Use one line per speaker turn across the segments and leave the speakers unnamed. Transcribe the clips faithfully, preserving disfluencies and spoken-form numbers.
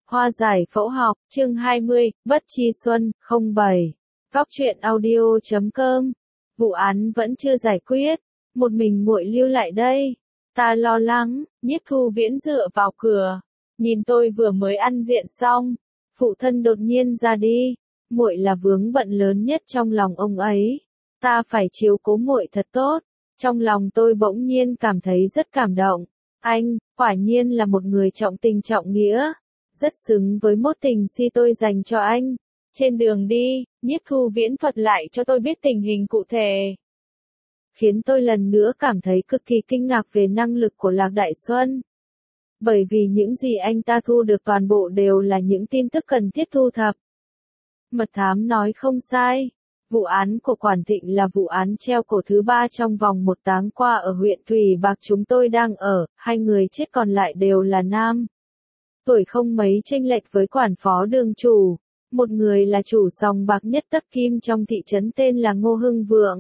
Hoa giải phẫu học, chương hai mươi, Bất Chi Xuân, không bảy. Góc truyện audio chấm com. Vụ án vẫn chưa giải quyết, một mình muội lưu lại đây. Ta lo lắng. Nhiếp Thu Viễn dựa vào cửa, nhìn tôi vừa mới ăn diện xong, phụ thân đột nhiên ra đi, muội là vướng bận lớn nhất trong lòng ông ấy. Ta phải chiếu cố muội thật tốt. Trong lòng tôi bỗng nhiên cảm thấy rất cảm động. Anh, quả nhiên là một người trọng tình trọng nghĩa. Rất xứng với mốt tình si tôi dành cho anh. Trên đường đi, Nhiếp Thu Viễn thuật lại cho tôi biết tình hình cụ thể, khiến tôi lần nữa cảm thấy cực kỳ kinh ngạc về năng lực của Lạc Đại Xuân. Bởi vì những gì anh ta thu được toàn bộ đều là những tin tức cần thiết thu thập. Mật thám nói không sai. Vụ án của Quản Thịnh là vụ án treo cổ thứ ba trong vòng một tháng qua ở huyện Thủy Bạc chúng tôi đang ở, hai người chết còn lại đều là nam. Tuổi không mấy chênh lệch với quản phó đường chủ, một người là chủ sòng bạc nhất Tắc Kim trong thị trấn tên là Ngô Hưng Vượng.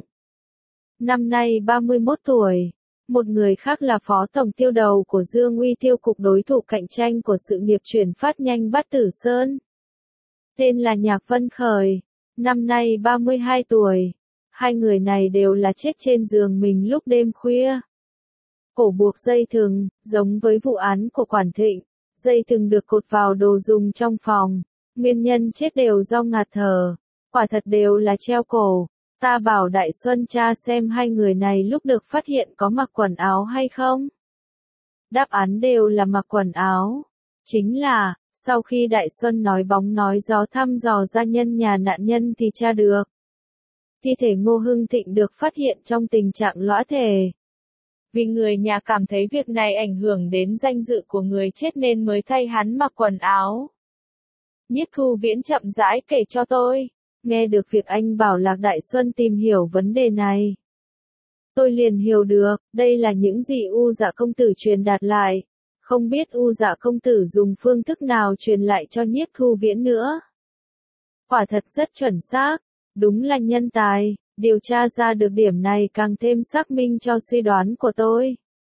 Năm nay ba mươi mốt tuổi, một người khác là phó tổng tiêu đầu của Dương Uy Tiêu cục đối thủ cạnh tranh của sự nghiệp chuyển phát nhanh Bát Tử Sơn. Tên là Nhạc Vân Khởi, năm nay ba mươi hai tuổi, hai người này đều là chết trên giường mình lúc đêm khuya. Cổ buộc dây thừng, giống với vụ án của Quản Thịnh. Dây thừng được cột vào đồ dùng trong phòng, nguyên nhân chết đều do ngạt thở, quả thật đều là treo cổ. Ta bảo Đại Xuân tra xem hai người này lúc được phát hiện có mặc quần áo hay không. Đáp án đều là mặc quần áo. Chính là, sau khi Đại Xuân nói bóng nói gió thăm dò gia nhân nhà nạn nhân thì tra được. Thi thể Ngô Hưng Thịnh được phát hiện trong tình trạng lõa thể. Vì người nhà cảm thấy việc này ảnh hưởng đến danh dự của người chết nên mới thay hắn mặc quần áo. Nhiếp Thu Viễn chậm rãi kể cho tôi, nghe được việc anh bảo Lạc Đại Xuân tìm hiểu vấn đề này. Tôi liền hiểu được, đây là những gì U Dạ công tử truyền đạt lại. Không biết U Dạ công tử dùng phương thức nào truyền lại cho Nhiếp Thu Viễn nữa. Quả thật rất chuẩn xác, đúng là nhân tài. Điều tra ra được điểm này càng thêm xác minh cho suy đoán của tôi.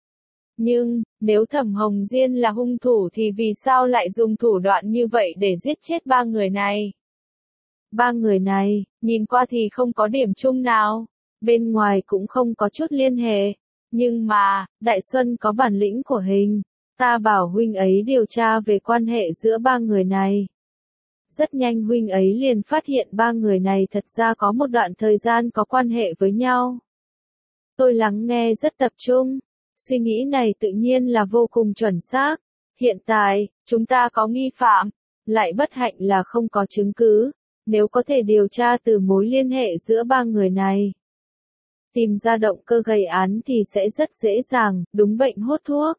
Nhưng, nếu Thẩm Hồng Diên là hung thủ thì vì sao lại dùng thủ đoạn như vậy để giết chết ba người này? Ba người này, nhìn qua thì không có điểm chung nào, bên ngoài cũng không có chút liên hệ. Nhưng mà, Đại Xuân có bản lĩnh của hình, ta bảo huynh ấy điều tra về quan hệ giữa ba người này. Rất nhanh huynh ấy liền phát hiện ba người này thật ra có một đoạn thời gian có quan hệ với nhau. Tôi lắng nghe rất tập trung, suy nghĩ này tự nhiên là vô cùng chuẩn xác. Hiện tại, chúng ta có nghi phạm, lại bất hạnh là không có chứng cứ. Nếu có thể điều tra từ mối liên hệ giữa ba người này, tìm ra động cơ gây án thì sẽ rất dễ dàng, đúng bệnh hốt thuốc.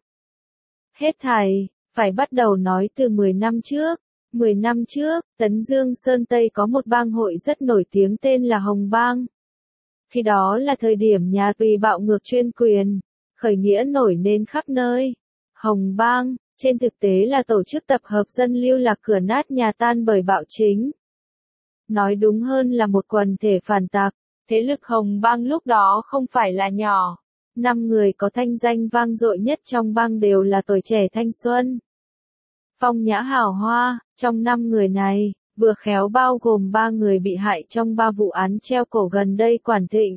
Hết thảy, phải bắt đầu nói từ mười năm trước. mười năm trước, Tấn Dương Sơn Tây có một bang hội rất nổi tiếng tên là Hồng Bang. Khi đó là thời điểm nhà Tùy bạo ngược chuyên quyền, khởi nghĩa nổi lên khắp nơi. Hồng Bang, trên thực tế là tổ chức tập hợp dân lưu lạc cửa nát nhà tan bởi bạo chính. Nói đúng hơn là một quần thể phản tặc. Thế lực Hồng Bang lúc đó không phải là nhỏ. Năm người có thanh danh vang dội nhất trong bang đều là tuổi trẻ thanh xuân, phong nhã hào hoa. Trong năm người này, vừa khéo bao gồm ba người bị hại trong ba vụ án treo cổ gần đây Quản Thịnh,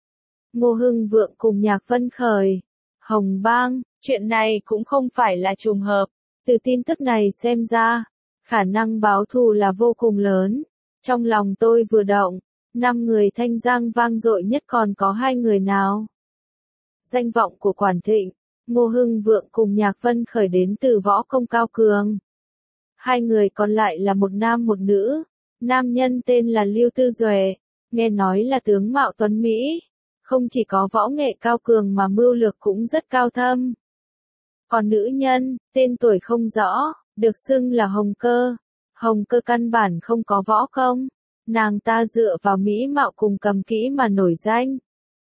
Ngô Hưng Vượng cùng Nhạc Vân Khởi. Hồng Bang, chuyện này cũng không phải là trùng hợp. Từ tin tức này xem ra, khả năng báo thù là vô cùng lớn. Trong lòng tôi vừa động, năm người thanh danh vang dội nhất còn có hai người nào? Danh vọng của Quản Thịnh, Ngô Hưng Vượng cùng Nhạc Vân Khởi đến từ võ công cao cường. Hai người còn lại là một nam một nữ. Nam nhân tên là Lưu Tư Duệ, nghe nói là tướng mạo tuấn Mỹ. Không chỉ có võ nghệ cao cường mà mưu lược cũng rất cao thâm. Còn nữ nhân, tên tuổi không rõ, được xưng là Hồng Cơ. Hồng Cơ căn bản không có võ công. Nàng ta dựa vào mỹ mạo cùng cầm kỹ mà nổi danh.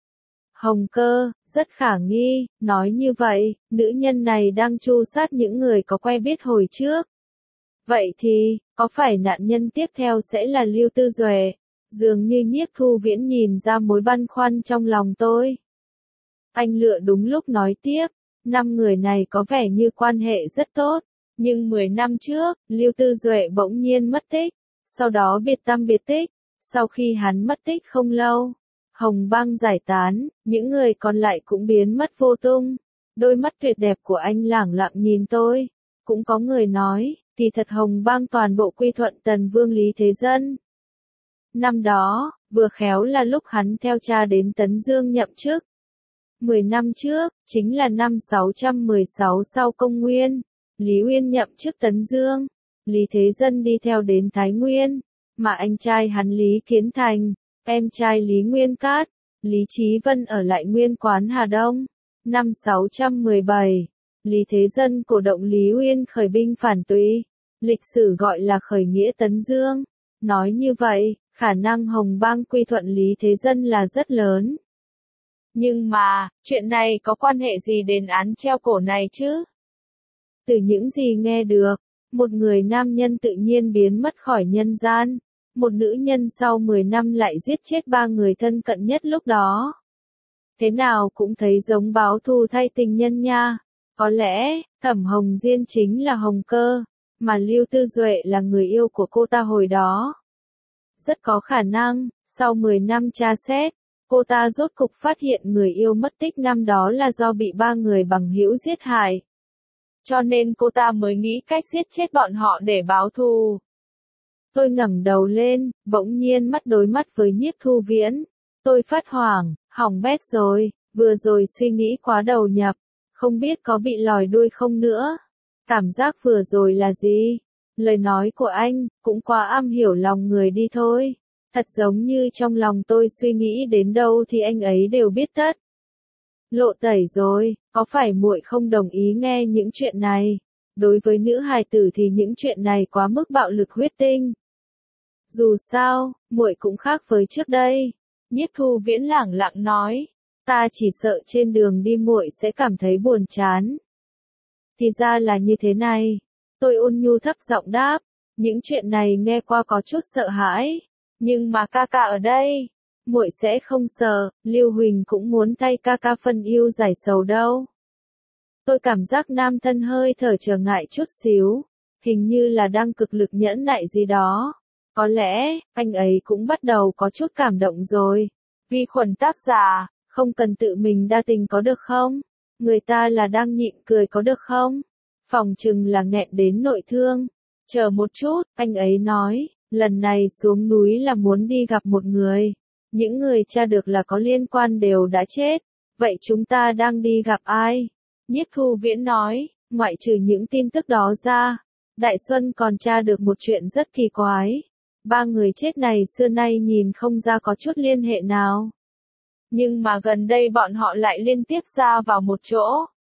Hồng Cơ, rất khả nghi, nói như vậy, nữ nhân này đang tru sát những người có quen biết hồi trước. Vậy thì, có phải nạn nhân tiếp theo sẽ là Lưu Tư Duệ? Dường như Nhiếp Thu Viễn nhìn ra mối băn khoăn trong lòng tôi. Anh lựa đúng lúc nói tiếp, năm người này có vẻ như quan hệ rất tốt. Nhưng mười năm trước, Lưu Tư Duệ bỗng nhiên mất tích, sau đó biệt tăm biệt tích. Sau khi hắn mất tích không lâu, Hồng Bang giải tán, những người còn lại cũng biến mất vô tung. Đôi mắt tuyệt đẹp của anh lẳng lặng nhìn tôi. Cũng có người nói, thì thật Hồng Bang toàn bộ quy thuận Tần Vương Lý Thế Dân. Năm đó, vừa khéo là lúc hắn theo cha đến Tấn Dương nhậm chức. Mười năm trước, chính là năm sáu trăm mười sáu sau công nguyên, Lý Uyên nhậm chức Tấn Dương, Lý Thế Dân đi theo đến Thái Nguyên, mà anh trai hắn Lý Kiến Thành, em trai Lý Nguyên Cát, Lý Chí Vân ở lại nguyên quán Hà Đông. Năm sáu trăm mười bảy, Lý Thế Dân cổ động Lý Uyên khởi binh phản Túy, lịch sử gọi là khởi nghĩa Tấn Dương. Nói như vậy, khả năng Hồng Bang quy thuận Lý Thế Dân là rất lớn. Nhưng mà, chuyện này có quan hệ gì đến án treo cổ này chứ? Từ những gì nghe được, một người nam nhân tự nhiên biến mất khỏi nhân gian, một nữ nhân sau mười năm lại giết chết ba người thân cận nhất lúc đó. Thế nào cũng thấy giống báo thù thay tình nhân nha. Có lẽ, Thẩm Hồng Diên chính là Hồng Cơ, mà Lưu Tư Duệ là người yêu của cô ta hồi đó. Rất có khả năng, sau mười năm tra xét, cô ta rốt cục phát hiện người yêu mất tích năm đó là do bị ba người bằng hữu giết hại. Cho nên cô ta mới nghĩ cách giết chết bọn họ để báo thù. Tôi ngẩng đầu lên, bỗng nhiên mắt đối mắt với Nhiếp Thu Viễn. Tôi phát hoảng, hỏng bét rồi, vừa rồi suy nghĩ quá đầu nhập, không biết có bị lòi đuôi không nữa. Cảm giác vừa rồi là gì? Lời nói của anh, cũng quá am hiểu lòng người đi thôi. Thật giống như trong lòng tôi suy nghĩ đến đâu thì anh ấy đều biết tất. Lộ tẩy rồi, có phải muội không đồng ý nghe những chuyện này? Đối với nữ hài tử thì những chuyện này quá mức bạo lực huyết tinh. Dù sao, muội cũng khác với trước đây. Nhiếp Thu Viễn lẳng lặng nói, ta chỉ sợ trên đường đi muội sẽ cảm thấy buồn chán. Thì ra là như thế này. Tôi ôn nhu thấp giọng đáp, những chuyện này nghe qua có chút sợ hãi, nhưng mà ca ca ở đây, muội sẽ không sợ. Lưu Huỳnh cũng muốn thay ca ca phân yêu giải sầu đâu. Tôi cảm giác nam thân hơi thở trở ngại chút xíu, hình như là đang cực lực nhẫn nại gì đó. Có lẽ, anh ấy cũng bắt đầu có chút cảm động rồi. Vi Khuẩn tác giả, không cần tự mình đa tình có được không? Người ta là đang nhịn cười có được không? Phòng chừng là nghẹn đến nội thương. Chờ một chút, anh ấy nói, lần này xuống núi là muốn đi gặp một người. Những người tra được là có liên quan đều đã chết. Vậy chúng ta đang đi gặp ai? Nhiếp Thu Viễn nói, ngoại trừ những tin tức đó ra, Đại Xuân còn tra được một chuyện rất kỳ quái. Ba người chết này xưa nay nhìn không ra có chút liên hệ nào. Nhưng mà gần đây bọn họ lại liên tiếp ra vào một chỗ.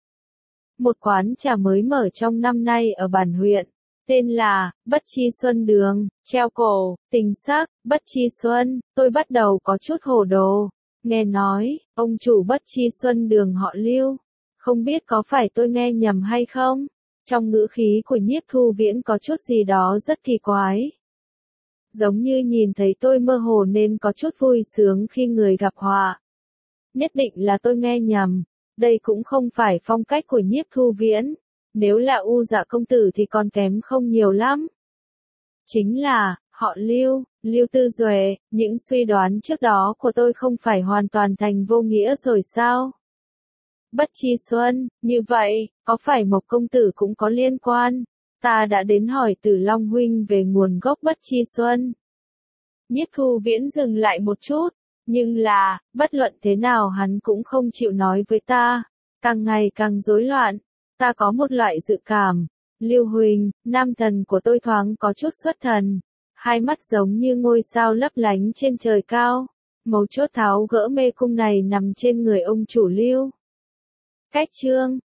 Một quán trà mới mở trong năm nay ở bản huyện, tên là Bất Chi Xuân Đường, treo cổ, tình sắc, Bất Chi Xuân. Tôi bắt đầu có chút hồ đồ. Nghe nói, ông chủ Bất Chi Xuân Đường họ Lưu. Không biết có phải tôi nghe nhầm hay không? Trong ngữ khí của Nhiếp Thu Viễn có chút gì đó rất kỳ quái. Giống như nhìn thấy tôi mơ hồ nên có chút vui sướng khi người gặp họa. Nhất định là tôi nghe nhầm. Đây cũng không phải phong cách của Nhiếp Thu Viễn. Nếu là U Dạ công tử thì còn kém không nhiều lắm. Chính là, họ Lưu, Lưu Tư Duệ, những suy đoán trước đó của tôi không phải hoàn toàn thành vô nghĩa rồi sao? Bất Chi Xuân, như vậy, có phải Mộc công tử cũng có liên quan? Ta đã đến hỏi Tử Long huynh về nguồn gốc Bất Chi Xuân. Nhiếp Thu Viễn dừng lại một chút, nhưng là, bất luận thế nào hắn cũng không chịu nói với ta, càng ngày càng rối loạn. Ta có một loại dự cảm, Lưu Huỳnh, nam thần của tôi thoáng có chút xuất thần, hai mắt giống như ngôi sao lấp lánh trên trời cao. Mấu chốt tháo gỡ mê cung này nằm trên người ông chủ Lưu. Cách chương